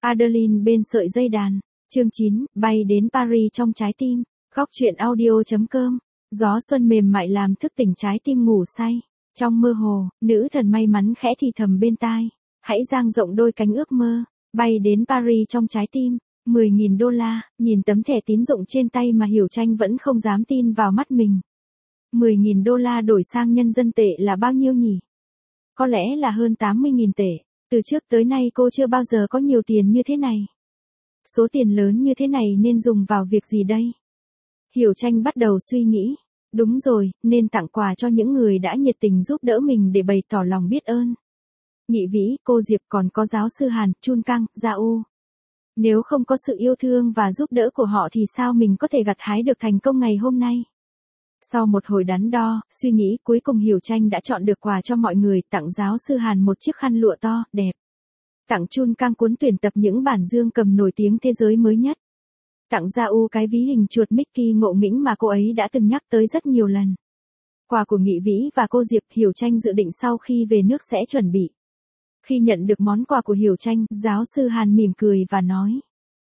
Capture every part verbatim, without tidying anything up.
Adeline bên sợi dây đàn. Chương chín, bay đến Paris trong trái tim. Góc truyện audio.com. Gió xuân mềm mại làm thức tỉnh trái tim ngủ say. Trong mơ hồ, nữ thần may mắn khẽ thì thầm bên tai. Hãy dang rộng đôi cánh ước mơ, bay đến Paris trong trái tim. mười nghìn đô la, nhìn tấm thẻ tín dụng trên tay mà Hiểu Tranh vẫn không dám tin vào mắt mình. mười nghìn đô la đổi sang nhân dân tệ là bao nhiêu nhỉ? Có lẽ là hơn tám mươi nghìn tệ. Từ trước tới nay cô chưa bao giờ có nhiều tiền như thế này. Số tiền lớn như thế này nên dùng vào việc gì đây? Hiểu Tranh bắt đầu suy nghĩ. Đúng rồi, nên tặng quà cho những người đã nhiệt tình giúp đỡ mình để bày tỏ lòng biết ơn. Nhị Vĩ, cô Diệp còn có giáo sư Hàn, Chun Cang, Gia U. Nếu không có sự yêu thương và giúp đỡ của họ thì sao mình có thể gặt hái được thành công ngày hôm nay? Sau một hồi đắn đo, suy nghĩ, cuối cùng Hiểu Tranh đã chọn được quà cho mọi người, tặng giáo sư Hàn một chiếc khăn lụa to, đẹp. Tặng Chun Cang cuốn tuyển tập những bản dương cầm nổi tiếng thế giới mới nhất. Tặng Gia U cái ví hình chuột Mickey ngộ nghĩnh mà cô ấy đã từng nhắc tới rất nhiều lần. Quà của Nghị Vĩ và cô Diệp, Hiểu Tranh dự định sau khi về nước sẽ chuẩn bị. Khi nhận được món quà của Hiểu Tranh, giáo sư Hàn mỉm cười và nói.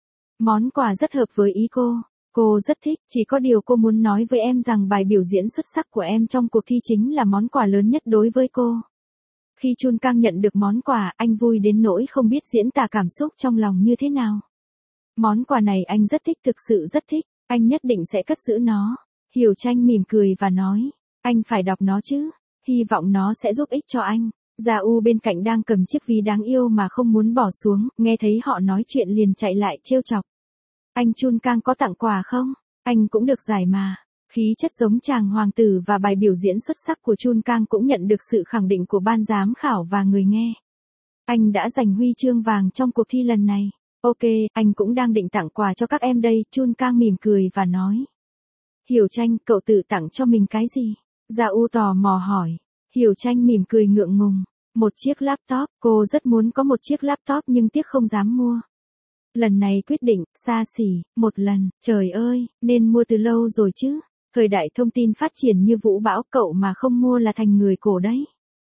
Món quà rất hợp với ý cô. Cô rất thích, chỉ có điều cô muốn nói với em rằng bài biểu diễn xuất sắc của em trong cuộc thi chính là món quà lớn nhất đối với cô. Khi Chun Cang nhận được món quà, anh vui đến nỗi không biết diễn tả cảm xúc trong lòng như thế nào. Món quà này anh rất thích, thực sự rất thích, anh nhất định sẽ cất giữ nó. Hiểu Tranh mỉm cười và nói, anh phải đọc nó chứ, hy vọng nó sẽ giúp ích cho anh. Gia U bên cạnh đang cầm chiếc ví đáng yêu mà không muốn bỏ xuống, nghe thấy họ nói chuyện liền chạy lại trêu chọc. Anh Chun Cang có tặng quà không? Anh cũng được giải mà. Khí chất giống chàng hoàng tử và bài biểu diễn xuất sắc của Chun Cang cũng nhận được sự khẳng định của ban giám khảo và người nghe. Anh đã giành huy chương vàng trong cuộc thi lần này. Ok, anh cũng đang định tặng quà cho các em đây, Chun Cang mỉm cười và nói. Hiểu Tranh, cậu tự tặng cho mình cái gì? Gia U tò mò hỏi. Hiểu Tranh mỉm cười ngượng ngùng. Một chiếc laptop, cô rất muốn có một chiếc laptop nhưng tiếc không dám mua. Lần này quyết định, xa xỉ, một lần, trời ơi, nên mua từ lâu rồi chứ. Thời đại thông tin phát triển như vũ bão, cậu mà không mua là thành người cổ đấy.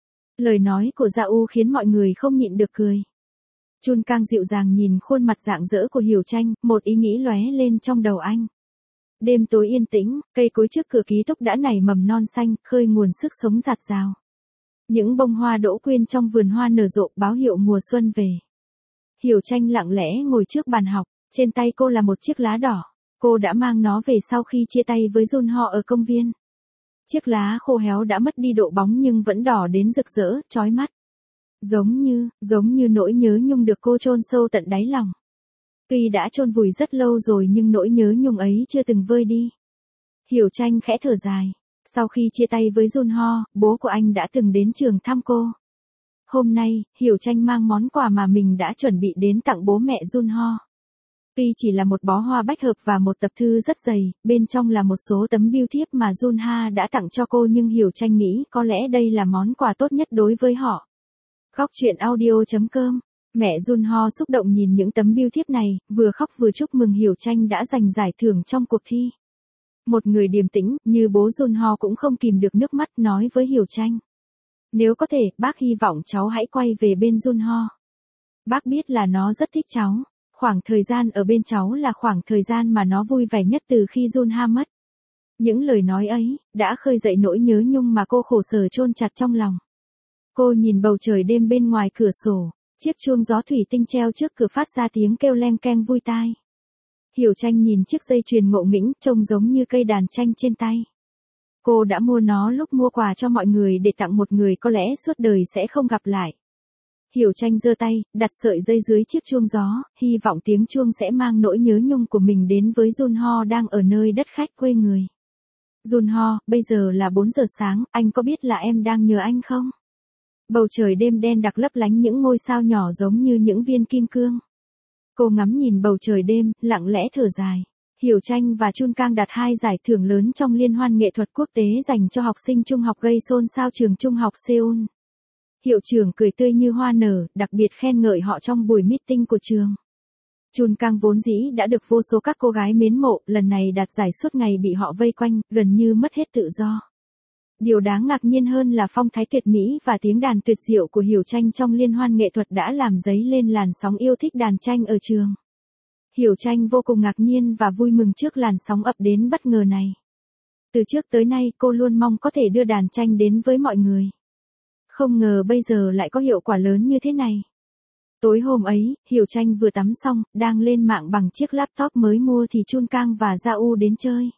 Lời nói của Gia U khiến mọi người không nhịn được cười. Chun Cang dịu dàng nhìn khuôn mặt rạng rỡ của Hiểu Tranh, một ý nghĩ lóe lên trong đầu anh. Đêm tối yên tĩnh, cây cối trước cửa ký túc đã nảy mầm non xanh, khơi nguồn sức sống rạt rào. Những bông hoa đỗ quyên trong vườn hoa nở rộ báo hiệu mùa xuân về. Hiểu Tranh lặng lẽ ngồi trước bàn học, trên tay cô là một chiếc lá đỏ. Cô đã mang nó về sau khi chia tay với Jun Ho ở công viên. Chiếc lá khô héo đã mất đi độ bóng nhưng vẫn đỏ đến rực rỡ, chói mắt. Giống như, giống như nỗi nhớ nhung được cô chôn sâu tận đáy lòng. Tuy đã chôn vùi rất lâu rồi nhưng nỗi nhớ nhung ấy chưa từng vơi đi. Hiểu Tranh khẽ thở dài. Sau khi chia tay với Jun Ho, bố của anh đã từng đến trường thăm cô. Hôm nay, Hiểu Tranh mang món quà mà mình đã chuẩn bị đến tặng bố mẹ Jun Ho. Tuy chỉ là một bó hoa bách hợp và một tập thư rất dày, bên trong là một số tấm bưu thiếp mà Jun Ha đã tặng cho cô nhưng Hiểu Tranh nghĩ có lẽ đây là món quà tốt nhất đối với họ. Góc truyện audio.com. Mẹ Jun Ho xúc động nhìn những tấm bưu thiếp này, vừa khóc vừa chúc mừng Hiểu Tranh đã giành giải thưởng trong cuộc thi. Một người điềm tĩnh, như bố Jun Ho cũng không kìm được nước mắt nói với Hiểu Tranh. Nếu có thể, bác hy vọng cháu hãy quay về bên Jun Ho. Bác biết là nó rất thích cháu. Khoảng thời gian ở bên cháu là khoảng thời gian mà nó vui vẻ nhất từ khi Jun Ha mất. Những lời nói ấy, đã khơi dậy nỗi nhớ nhung mà cô khổ sở chôn chặt trong lòng. Cô nhìn bầu trời đêm bên ngoài cửa sổ, chiếc chuông gió thủy tinh treo trước cửa phát ra tiếng kêu leng keng vui tai. Hiểu Tranh nhìn chiếc dây chuyền ngộ nghĩnh trông giống như cây đàn tranh trên tay. Cô đã mua nó lúc mua quà cho mọi người để tặng một người có lẽ suốt đời sẽ không gặp lại. Hiểu Tranh giơ tay, đặt sợi dây dưới chiếc chuông gió, hy vọng tiếng chuông sẽ mang nỗi nhớ nhung của mình đến với Jun Ho đang ở nơi đất khách quê người. Jun Ho, bây giờ là bốn giờ sáng, anh có biết là em đang nhớ anh không? Bầu trời đêm đen đặc lấp lánh những ngôi sao nhỏ giống như những viên kim cương. Cô ngắm nhìn bầu trời đêm, lặng lẽ thở dài. Hiểu Tranh và Chun Cang đạt hai giải thưởng lớn trong liên hoan nghệ thuật quốc tế dành cho học sinh trung học gây xôn xao trường trung học Seoul. Hiệu trưởng cười tươi như hoa nở, đặc biệt khen ngợi họ trong buổi meeting của trường. Chun Cang vốn dĩ đã được vô số các cô gái mến mộ, lần này đạt giải suốt ngày bị họ vây quanh, gần như mất hết tự do. Điều đáng ngạc nhiên hơn là phong thái tuyệt mỹ và tiếng đàn tuyệt diệu của Hiểu Tranh trong liên hoan nghệ thuật đã làm dấy lên làn sóng yêu thích đàn tranh ở trường. Hiểu Tranh vô cùng ngạc nhiên và vui mừng trước làn sóng ập đến bất ngờ này. Từ trước tới nay cô luôn mong có thể đưa đàn tranh đến với mọi người. Không ngờ bây giờ lại có hiệu quả lớn như thế này. Tối hôm ấy, Hiểu Tranh vừa tắm xong, đang lên mạng bằng chiếc laptop mới mua thì Chun Kang và Gia U đến chơi.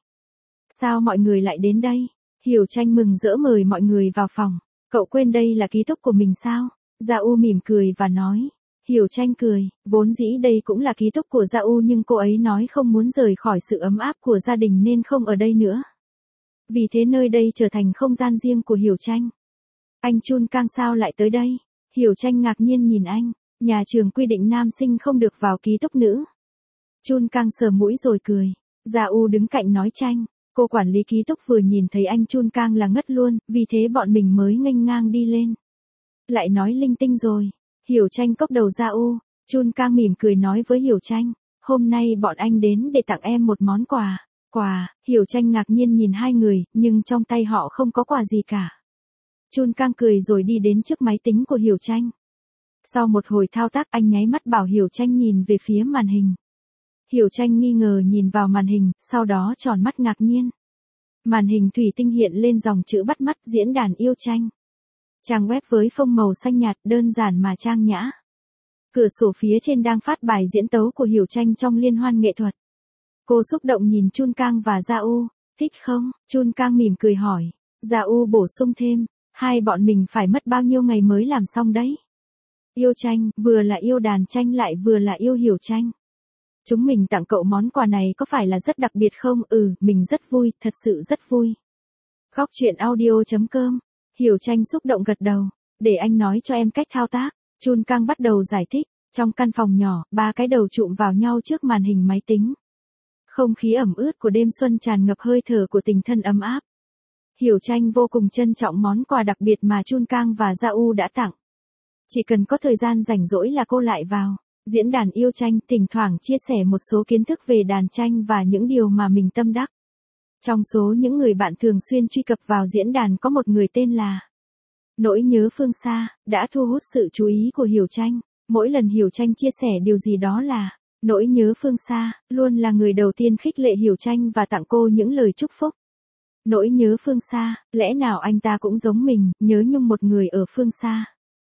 Sao mọi người lại đến đây? Hiểu Tranh mừng rỡ mời mọi người vào phòng. Cậu quên đây là ký túc của mình sao? Gia U mỉm cười và nói. Hiểu Tranh cười, vốn dĩ đây cũng là ký túc của Gia U nhưng cô ấy nói không muốn rời khỏi sự ấm áp của gia đình nên không ở đây nữa. Vì thế nơi đây trở thành không gian riêng của Hiểu Tranh. Anh Chun Kang sao lại tới đây? Hiểu Tranh ngạc nhiên nhìn anh. Nhà trường quy định nam sinh không được vào ký túc nữ. Chun Kang sờ mũi rồi cười. Gia U đứng cạnh nói Tranh. Cô quản lý ký túc vừa nhìn thấy anh Chun Kang là ngất luôn, vì thế bọn mình mới nghênh ngang đi lên. Lại nói linh tinh rồi. Hiểu Tranh cốc đầu Gia U. Chun Kang mỉm cười nói với Hiểu Tranh. Hôm nay bọn anh đến để tặng em một món quà. Quà? Hiểu Tranh ngạc nhiên nhìn hai người, nhưng trong tay họ không có quà gì cả. Chun Kang cười rồi đi đến trước máy tính của Hiểu Tranh. Sau một hồi thao tác anh nháy mắt bảo Hiểu Tranh nhìn về phía màn hình. Hiểu Tranh nghi ngờ nhìn vào màn hình, sau đó tròn mắt ngạc nhiên. Màn hình thủy tinh hiện lên dòng chữ bắt mắt diễn đàn yêu tranh. Trang web với phông màu xanh nhạt đơn giản mà trang nhã. Cửa sổ phía trên đang phát bài diễn tấu của Hiểu Tranh trong liên hoan nghệ thuật. Cô xúc động nhìn Chun Kang và Gia U. Thích không? Chun Kang mỉm cười hỏi. Gia U bổ sung thêm. Hai bọn mình phải mất bao nhiêu ngày mới làm xong đấy? Yêu tranh, vừa là yêu đàn tranh lại vừa là yêu Hiểu Tranh. Chúng mình tặng cậu món quà này có phải là rất đặc biệt không? Ừ, mình rất vui, thật sự rất vui. Góc truyện audio chấm com. Hiểu Tranh xúc động gật đầu. Để anh nói cho em cách thao tác. Chun Kang bắt đầu giải thích. Trong căn phòng nhỏ, ba cái đầu chụm vào nhau trước màn hình máy tính. Không khí ẩm ướt của đêm xuân tràn ngập hơi thở của tình thân ấm áp. Hiểu Tranh vô cùng trân trọng món quà đặc biệt mà Chun Kang và Gia U đã tặng. Chỉ cần có thời gian rảnh rỗi là cô lại vào diễn đàn yêu tranh, thỉnh thoảng chia sẻ một số kiến thức về đàn tranh và những điều mà mình tâm đắc. Trong số những người bạn thường xuyên truy cập vào diễn đàn có một người tên là Nỗi nhớ phương xa, đã thu hút sự chú ý của Hiểu Tranh. Mỗi lần Hiểu Tranh chia sẻ điều gì đó là Nỗi nhớ phương xa, luôn là người đầu tiên khích lệ Hiểu Tranh và tặng cô những lời chúc phúc. Nỗi nhớ phương xa, lẽ nào anh ta cũng giống mình, nhớ nhung một người ở phương xa.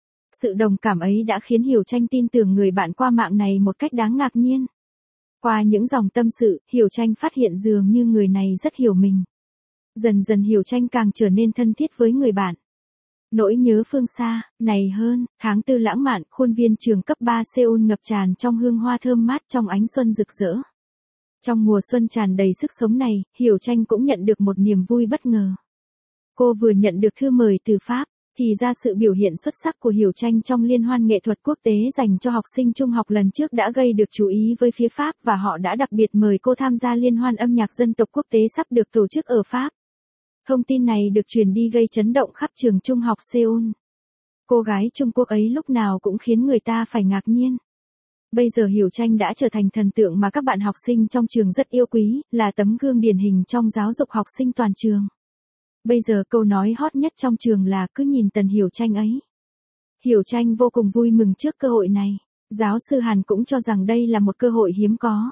Sự đồng cảm ấy đã khiến Hiểu Tranh tin tưởng người bạn qua mạng này một cách đáng ngạc nhiên. Qua những dòng tâm sự, Hiểu Tranh phát hiện dường như người này rất hiểu mình. Dần dần Hiểu Tranh càng trở nên thân thiết với người bạn. Nỗi nhớ phương xa, này hơn, tháng tư lãng mạn, khuôn viên trường cấp ba Seoul ngập tràn trong hương hoa thơm mát trong ánh xuân rực rỡ. Trong mùa xuân tràn đầy sức sống này, Hiểu Tranh cũng nhận được một niềm vui bất ngờ. Cô vừa nhận được thư mời từ Pháp, thì ra sự biểu hiện xuất sắc của Hiểu Tranh trong liên hoan nghệ thuật quốc tế dành cho học sinh trung học lần trước đã gây được chú ý với phía Pháp và họ đã đặc biệt mời cô tham gia liên hoan âm nhạc dân tộc quốc tế sắp được tổ chức ở Pháp. Thông tin này được truyền đi gây chấn động khắp trường trung học Seoul. Cô gái Trung Quốc ấy lúc nào cũng khiến người ta phải ngạc nhiên. Bây giờ Hiểu Tranh đã trở thành thần tượng mà các bạn học sinh trong trường rất yêu quý, là tấm gương điển hình trong giáo dục học sinh toàn trường. Bây giờ câu nói hot nhất trong trường là cứ nhìn Tần Hiểu Tranh ấy. Hiểu Tranh vô cùng vui mừng trước cơ hội này. Giáo sư Hàn cũng cho rằng đây là một cơ hội hiếm có.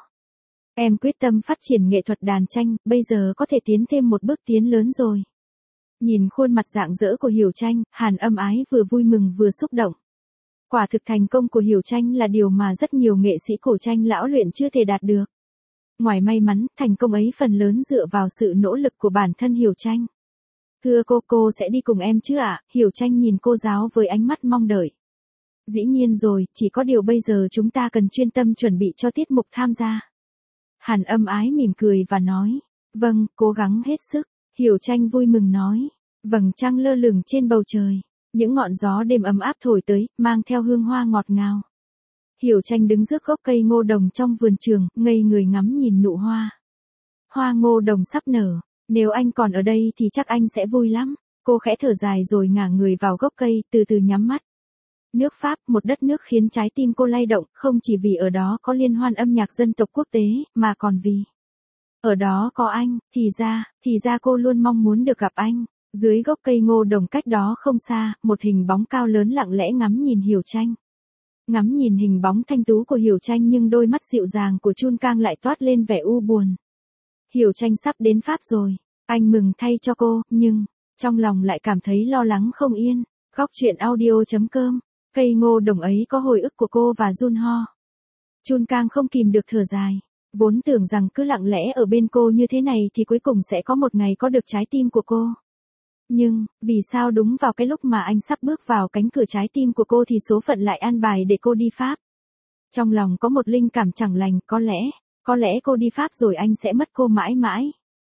Em quyết tâm phát triển nghệ thuật đàn tranh, bây giờ có thể tiến thêm một bước tiến lớn rồi. Nhìn khuôn mặt rạng rỡ của Hiểu Tranh, Hàn âm ái vừa vui mừng vừa xúc động. Quả thực thành công của Hiểu Tranh là điều mà rất nhiều nghệ sĩ cổ tranh lão luyện chưa thể đạt được. Ngoài may mắn, thành công ấy phần lớn dựa vào sự nỗ lực của bản thân Hiểu Tranh. Thưa cô, cô sẽ đi cùng em chứ ạ? Hiểu Tranh nhìn cô giáo với ánh mắt mong đợi. Dĩ nhiên rồi, chỉ có điều bây giờ chúng ta cần chuyên tâm chuẩn bị cho tiết mục tham gia. Hàn âm ái mỉm cười và nói. Vâng, cố gắng hết sức. Hiểu Tranh vui mừng nói. Vầng trăng lơ lửng trên bầu trời. Những ngọn gió đêm ấm áp thổi tới, mang theo hương hoa ngọt ngào. Hiểu Tranh đứng trước gốc cây ngô đồng trong vườn trường, ngây người ngắm nhìn nụ hoa. Hoa ngô đồng sắp nở. Nếu anh còn ở đây thì chắc anh sẽ vui lắm. Cô khẽ thở dài rồi ngả người vào gốc cây, từ từ nhắm mắt. Nước Pháp, một đất nước khiến trái tim cô lay động, không chỉ vì ở đó có liên hoan âm nhạc dân tộc quốc tế, mà còn vì ở đó có anh, thì ra, thì ra cô luôn mong muốn được gặp anh. Dưới gốc cây ngô đồng cách đó không xa, một hình bóng cao lớn lặng lẽ ngắm nhìn Hiểu Tranh. Ngắm nhìn hình bóng thanh tú của Hiểu Tranh nhưng đôi mắt dịu dàng của Chun Kang lại toát lên vẻ u buồn. Hiểu Tranh sắp đến Pháp rồi, anh mừng thay cho cô, nhưng, trong lòng lại cảm thấy lo lắng không yên. Góc truyện audio.com, cây ngô đồng ấy có hồi ức của cô và Junho. Chun Kang không kìm được thở dài, vốn tưởng rằng cứ lặng lẽ ở bên cô như thế này thì cuối cùng sẽ có một ngày có được trái tim của cô. Nhưng, vì sao đúng vào cái lúc mà anh sắp bước vào cánh cửa trái tim của cô thì số phận lại an bài để cô đi Pháp? Trong lòng có một linh cảm chẳng lành, có lẽ, có lẽ cô đi Pháp rồi anh sẽ mất cô mãi mãi.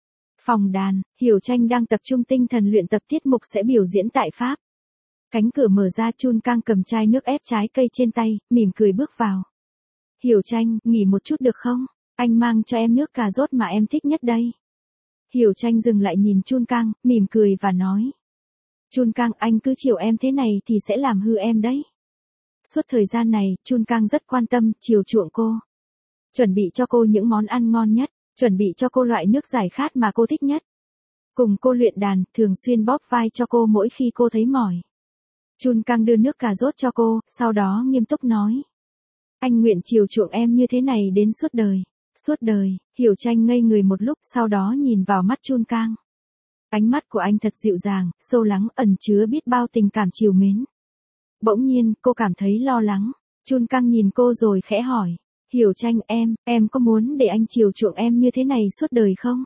Phòng đàn, Hiểu Tranh đang tập trung tinh thần luyện tập tiết mục sẽ biểu diễn tại Pháp. Cánh cửa mở ra, Chun Kang cầm chai nước ép trái cây trên tay, mỉm cười bước vào. Hiểu Tranh, nghỉ một chút được không? Anh mang cho em nước cà rốt mà em thích nhất đây. Hiểu Tranh dừng lại nhìn Chun Kang, mỉm cười và nói. Chun Kang, anh cứ chiều em thế này thì sẽ làm hư em đấy. Suốt thời gian này, Chun Kang rất quan tâm, chiều chuộng cô. Chuẩn bị cho cô những món ăn ngon nhất, chuẩn bị cho cô loại nước giải khát mà cô thích nhất. Cùng cô luyện đàn, thường xuyên bóp vai cho cô mỗi khi cô thấy mỏi. Chun Kang đưa nước cà rốt cho cô, sau đó nghiêm túc nói. Anh nguyện chiều chuộng em như thế này đến suốt đời. Suốt đời, Hiểu Tranh ngây người một lúc, sau đó nhìn vào mắt Chun Kang. Ánh mắt của anh thật dịu dàng, sâu lắng, ẩn chứa biết bao tình cảm trìu mến. Bỗng nhiên, cô cảm thấy lo lắng. Chun Kang nhìn cô rồi khẽ hỏi. Hiểu Tranh, em, em có muốn để anh chiều chuộng em như thế này suốt đời không?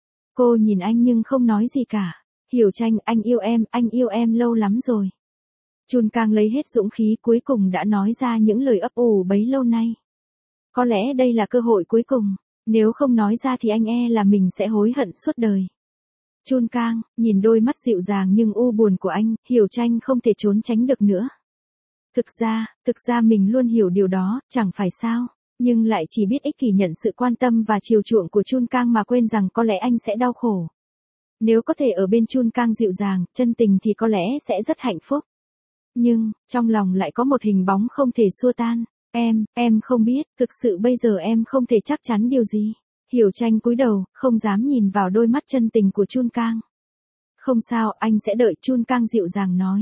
Cô nhìn anh nhưng không nói gì cả. Hiểu Tranh, anh yêu em, anh yêu em lâu lắm rồi. Chun Kang lấy hết dũng khí, cuối cùng đã nói ra những lời ấp ủ bấy lâu nay. Có lẽ đây là cơ hội cuối cùng, nếu không nói ra thì anh e là mình sẽ hối hận suốt đời. Chun Kang, nhìn đôi mắt dịu dàng nhưng u buồn của anh, Hiểu Tranh không thể trốn tránh được nữa. Thực ra, thực ra mình luôn hiểu điều đó, chẳng phải sao, nhưng lại chỉ biết ích kỷ nhận sự quan tâm và chiều chuộng của Chun Kang mà quên rằng có lẽ anh sẽ đau khổ. Nếu có thể ở bên Chun Kang dịu dàng, chân tình thì có lẽ sẽ rất hạnh phúc. Nhưng, trong lòng lại có một hình bóng không thể xua tan. Em, em không biết, thực sự bây giờ em không thể chắc chắn điều gì. Hiểu Tranh cúi đầu, không dám nhìn vào đôi mắt chân tình của Chun Kang. Không sao, anh sẽ đợi, Chun Kang dịu dàng nói.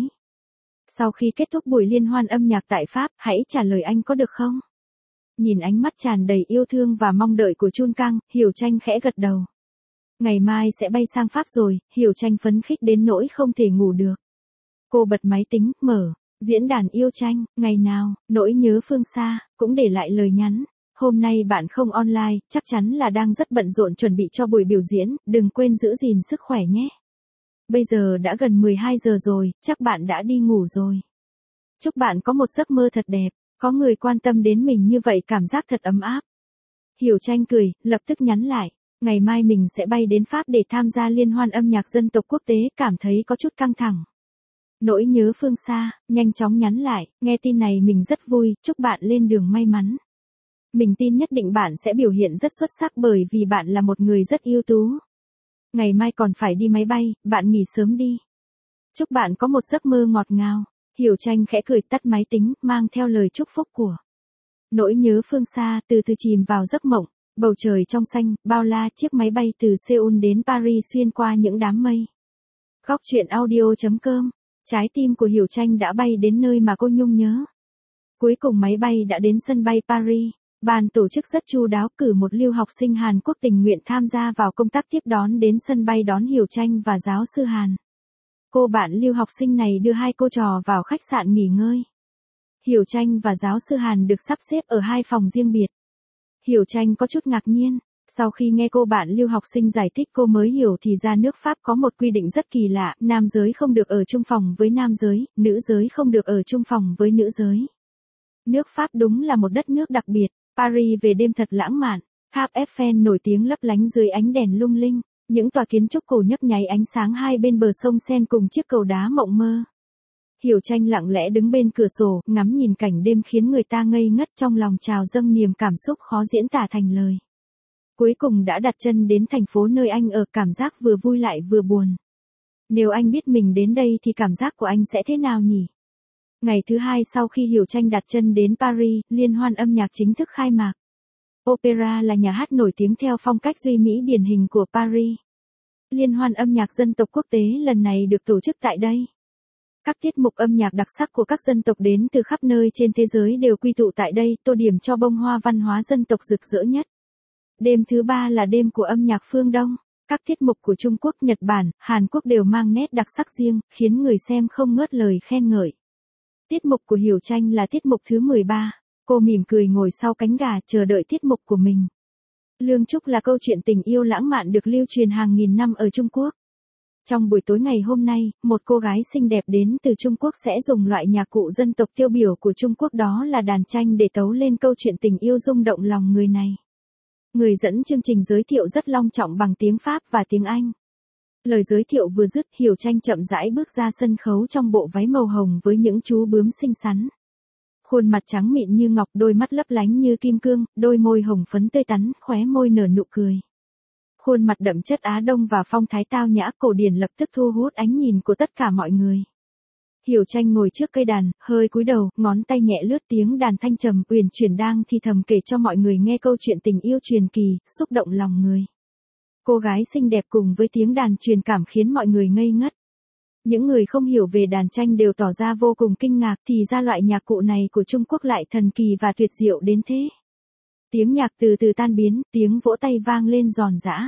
Sau khi kết thúc buổi liên hoan âm nhạc tại Pháp, hãy trả lời anh có được không? Nhìn ánh mắt tràn đầy yêu thương và mong đợi của Chun Kang, Hiểu Tranh khẽ gật đầu. Ngày mai sẽ bay sang Pháp rồi, Hiểu Tranh phấn khích đến nỗi không thể ngủ được. Cô bật máy tính, mở. Diễn đàn yêu tranh, ngày nào, nỗi nhớ phương xa, cũng để lại lời nhắn. Hôm nay bạn không online, chắc chắn là đang rất bận rộn chuẩn bị cho buổi biểu diễn, đừng quên giữ gìn sức khỏe nhé. Bây giờ đã gần mười hai giờ rồi, chắc bạn đã đi ngủ rồi. Chúc bạn có một giấc mơ thật đẹp, có người quan tâm đến mình như vậy cảm giác thật ấm áp. Hiểu Tranh cười, lập tức nhắn lại. Ngày mai mình sẽ bay đến Pháp để tham gia liên hoan âm nhạc dân tộc quốc tế, cảm thấy có chút căng thẳng. Nỗi nhớ phương xa, nhanh chóng nhắn lại, nghe tin này mình rất vui, chúc bạn lên đường may mắn. Mình tin nhất định bạn sẽ biểu hiện rất xuất sắc bởi vì bạn là một người rất ưu tú. Ngày mai còn phải đi máy bay, bạn nghỉ sớm đi. Chúc bạn có một giấc mơ ngọt ngào. Hiểu Tranh khẽ cười tắt máy tính, mang theo lời chúc phúc của. Nỗi nhớ phương xa từ từ chìm vào giấc mộng, bầu trời trong xanh, bao la, chiếc máy bay từ Seoul đến Paris xuyên qua những đám mây. Góc truyện audio.com. Trái tim của Hiểu Tranh đã bay đến nơi mà cô nhung nhớ. Cuối cùng máy bay đã đến sân bay Paris. Ban tổ chức rất chu đáo, cử một lưu học sinh Hàn Quốc tình nguyện tham gia vào công tác tiếp đón đến sân bay đón Hiểu Tranh và giáo sư Hàn. Cô bạn lưu học sinh này đưa hai cô trò vào khách sạn nghỉ ngơi. Hiểu Tranh và giáo sư Hàn được sắp xếp ở hai phòng riêng biệt. Hiểu Tranh có chút ngạc nhiên. Sau khi nghe cô bạn lưu học sinh giải thích cô mới hiểu thì ra nước Pháp có một quy định rất kỳ lạ, nam giới không được ở chung phòng với nam giới, nữ giới không được ở chung phòng với nữ giới. Nước Pháp đúng là một đất nước đặc biệt, Paris về đêm thật lãng mạn, tháp Eiffel nổi tiếng lấp lánh dưới ánh đèn lung linh, những tòa kiến trúc cổ nhấp nháy ánh sáng hai bên bờ sông Seine cùng chiếc cầu đá mộng mơ. Hiểu Tranh lặng lẽ đứng bên cửa sổ, ngắm nhìn cảnh đêm khiến người ta ngây ngất, trong lòng trào dâng niềm cảm xúc khó diễn tả thành lời. Cuối cùng đã đặt chân đến thành phố nơi anh ở, cảm giác vừa vui lại vừa buồn. Nếu anh biết mình đến đây thì cảm giác của anh sẽ thế nào nhỉ? Ngày thứ hai sau khi Hiểu Tranh đặt chân đến Paris, liên hoan âm nhạc chính thức khai mạc. Opera là nhà hát nổi tiếng theo phong cách duy mỹ điển hình của Paris. Liên hoan âm nhạc dân tộc quốc tế lần này được tổ chức tại đây. Các tiết mục âm nhạc đặc sắc của các dân tộc đến từ khắp nơi trên thế giới đều quy tụ tại đây, tô điểm cho bông hoa văn hóa dân tộc rực rỡ nhất. Đêm thứ ba là đêm của âm nhạc phương Đông. Các tiết mục của Trung Quốc, Nhật Bản, Hàn Quốc đều mang nét đặc sắc riêng, khiến người xem không ngớt lời khen ngợi. Tiết mục của Hiểu Tranh là tiết mục thứ mười ba. Cô mỉm cười ngồi sau cánh gà chờ đợi tiết mục của mình. Lương Trúc là câu chuyện tình yêu lãng mạn được lưu truyền hàng nghìn năm ở Trung Quốc. Trong buổi tối ngày hôm nay, một cô gái xinh đẹp đến từ Trung Quốc sẽ dùng loại nhạc cụ dân tộc tiêu biểu của Trung Quốc đó là đàn tranh để tấu lên câu chuyện tình yêu rung động lòng người này. Người dẫn chương trình giới thiệu rất long trọng bằng tiếng Pháp và tiếng Anh. Lời giới thiệu vừa dứt, Hiểu Tranh chậm rãi bước ra sân khấu trong bộ váy màu hồng với những chú bướm xinh xắn. Khuôn mặt trắng mịn như ngọc, đôi mắt lấp lánh như kim cương, đôi môi hồng phấn tươi tắn, khóe môi nở nụ cười. Khuôn mặt đậm chất Á Đông và phong thái tao nhã cổ điển lập tức thu hút ánh nhìn của tất cả mọi người. Hiểu Tranh ngồi trước cây đàn, hơi cúi đầu, ngón tay nhẹ lướt tiếng đàn thanh trầm uyển chuyển đang thì thầm kể cho mọi người nghe câu chuyện tình yêu truyền kỳ, xúc động lòng người. Cô gái xinh đẹp cùng với tiếng đàn truyền cảm khiến mọi người ngây ngất. Những người không hiểu về đàn tranh đều tỏ ra vô cùng kinh ngạc, thì ra loại nhạc cụ này của Trung Quốc lại thần kỳ và tuyệt diệu đến thế. Tiếng nhạc từ từ tan biến, tiếng vỗ tay vang lên giòn giã.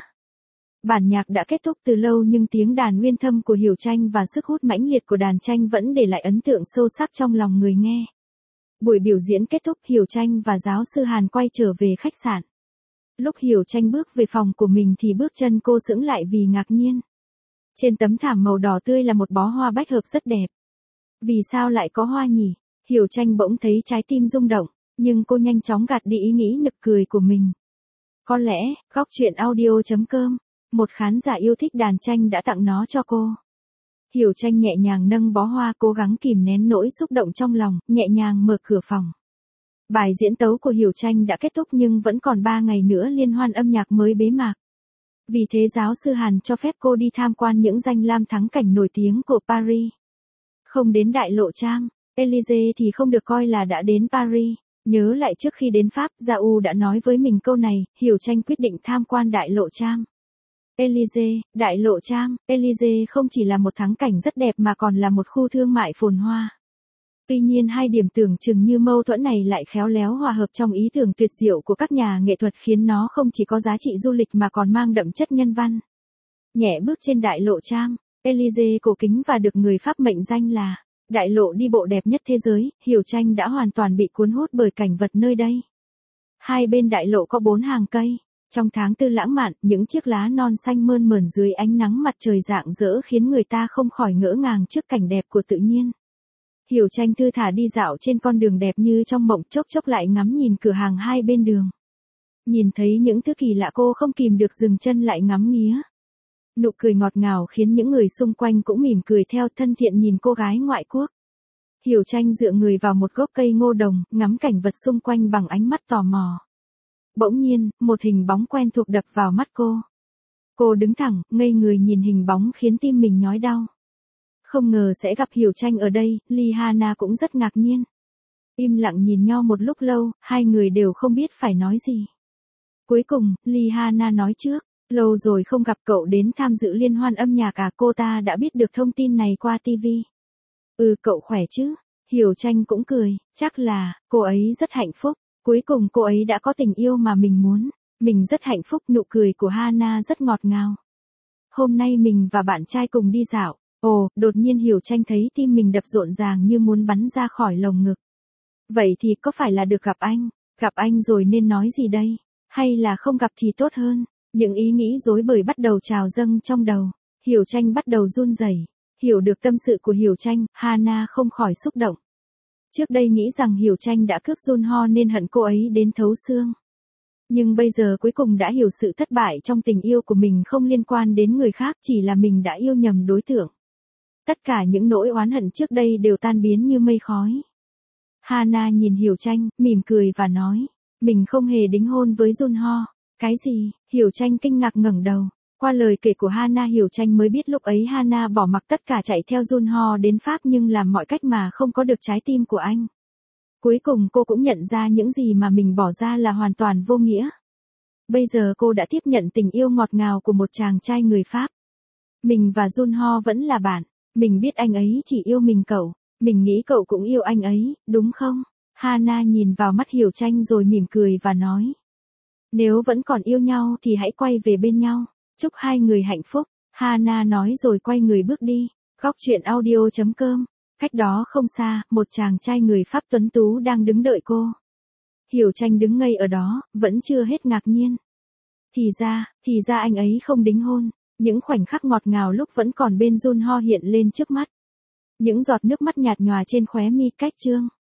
Bản nhạc đã kết thúc từ lâu nhưng tiếng đàn uyên thâm của Hiểu Tranh và sức hút mãnh liệt của đàn tranh vẫn để lại ấn tượng sâu sắc trong lòng người nghe. Buổi biểu diễn kết thúc, Hiểu Tranh và giáo sư Hàn quay trở về khách sạn. Lúc Hiểu Tranh bước về phòng của mình thì bước chân cô sững lại vì ngạc nhiên. Trên tấm thảm màu đỏ tươi là một bó hoa bách hợp rất đẹp. Vì sao lại có hoa nhỉ? Hiểu Tranh bỗng thấy trái tim rung động, nhưng cô nhanh chóng gạt đi ý nghĩ nực cười của mình. Có lẽ, góc truyện audio chấm com, một khán giả yêu thích đàn tranh đã tặng nó cho cô. Hiểu Tranh nhẹ nhàng nâng bó hoa, cố gắng kìm nén nỗi xúc động trong lòng, nhẹ nhàng mở cửa phòng. Bài diễn tấu của Hiểu Tranh đã kết thúc nhưng vẫn còn ba ngày nữa liên hoan âm nhạc mới bế mạc. Vì thế giáo sư Hàn cho phép cô đi tham quan những danh lam thắng cảnh nổi tiếng của Paris. Không đến Đại Lộ Trang, Élysée thì không được coi là đã đến Paris. Nhớ lại trước khi đến Pháp, Gia U đã nói với mình câu này, Hiểu Tranh quyết định tham quan Đại Lộ Trang. Élysée, Đại Lộ Trang, Élysée không chỉ là một thắng cảnh rất đẹp mà còn là một khu thương mại phồn hoa. Tuy nhiên hai điểm tưởng chừng như mâu thuẫn này lại khéo léo hòa hợp trong ý tưởng tuyệt diệu của các nhà nghệ thuật khiến nó không chỉ có giá trị du lịch mà còn mang đậm chất nhân văn. Nhẹ bước trên Đại Lộ Trang, Élysée cổ kính và được người Pháp mệnh danh là đại lộ đi bộ đẹp nhất thế giới, Hiểu Tranh đã hoàn toàn bị cuốn hút bởi cảnh vật nơi đây. Hai bên đại lộ có bốn hàng cây. Trong tháng tư lãng mạn, những chiếc lá non xanh mơn mởn dưới ánh nắng mặt trời rạng rỡ khiến người ta không khỏi ngỡ ngàng trước cảnh đẹp của tự nhiên. Hiểu Tranh thư thả đi dạo trên con đường đẹp như trong mộng, chốc chốc lại ngắm nhìn cửa hàng hai bên đường. Nhìn thấy những thứ kỳ lạ cô không kìm được dừng chân lại ngắm nghía. Nụ cười ngọt ngào khiến những người xung quanh cũng mỉm cười theo, thân thiện nhìn cô gái ngoại quốc. Hiểu Tranh dựa người vào một gốc cây ngô đồng, ngắm cảnh vật xung quanh bằng ánh mắt tò mò. Bỗng nhiên, một hình bóng quen thuộc đập vào mắt cô. Cô đứng thẳng, ngây người nhìn hình bóng khiến tim mình nhói đau. Không ngờ sẽ gặp Hiểu Tranh ở đây, Liana cũng rất ngạc nhiên. Im lặng nhìn nhau một lúc lâu, hai người đều không biết phải nói gì. Cuối cùng, Liana nói trước, lâu rồi không gặp cậu đến tham dự liên hoan âm nhạc à? Cô ta đã biết được thông tin này qua ti vi. Ừ, cậu khỏe chứ? Hiểu Tranh cũng cười, chắc là, cô ấy rất hạnh phúc. Cuối cùng cô ấy đã có tình yêu mà mình muốn. Mình rất hạnh phúc, nụ cười của Hana rất ngọt ngào. Hôm nay mình và bạn trai cùng đi dạo. Ồ, đột nhiên Hiểu Tranh thấy tim mình đập rộn ràng như muốn bắn ra khỏi lồng ngực. Vậy thì có phải là được gặp anh? Gặp anh rồi nên nói gì đây? Hay là không gặp thì tốt hơn? Những ý nghĩ rối bời bắt đầu trào dâng trong đầu. Hiểu Tranh bắt đầu run rẩy. Hiểu được tâm sự của Hiểu Tranh, Hana không khỏi xúc động. Trước đây nghĩ rằng Hiểu Tranh đã cướp Junho nên hận cô ấy đến thấu xương. Nhưng bây giờ cuối cùng đã hiểu sự thất bại trong tình yêu của mình không liên quan đến người khác, chỉ là mình đã yêu nhầm đối tượng. Tất cả những nỗi oán hận trước đây đều tan biến như mây khói. Hana nhìn Hiểu Tranh, mỉm cười và nói, mình không hề đính hôn với Junho. Cái gì? Hiểu Tranh kinh ngạc ngẩng đầu. Qua lời kể của Hana, Hiểu Tranh mới biết lúc ấy Hana bỏ mặc tất cả chạy theo Junho đến Pháp nhưng làm mọi cách mà không có được trái tim của anh. Cuối cùng cô cũng nhận ra những gì mà mình bỏ ra là hoàn toàn vô nghĩa. Bây giờ cô đã tiếp nhận tình yêu ngọt ngào của một chàng trai người Pháp. Mình và Junho vẫn là bạn. Mình biết anh ấy chỉ yêu mình cậu. Mình nghĩ cậu cũng yêu anh ấy, đúng không? Hana nhìn vào mắt Hiểu Tranh rồi mỉm cười và nói. Nếu vẫn còn yêu nhau thì hãy quay về bên nhau. Chúc hai người hạnh phúc. Hana nói rồi quay người bước đi. Góc truyện audio chấm com. Cách đó không xa, một chàng trai người Pháp tuấn tú đang đứng đợi cô. Hiểu Tranh đứng ngây ở đó, vẫn chưa hết ngạc nhiên. Thì ra, thì ra anh ấy không đính hôn. Những khoảnh khắc ngọt ngào lúc vẫn còn bên Junho hiện lên trước mắt. Những giọt nước mắt nhạt nhòa trên khóe mi cách Trương.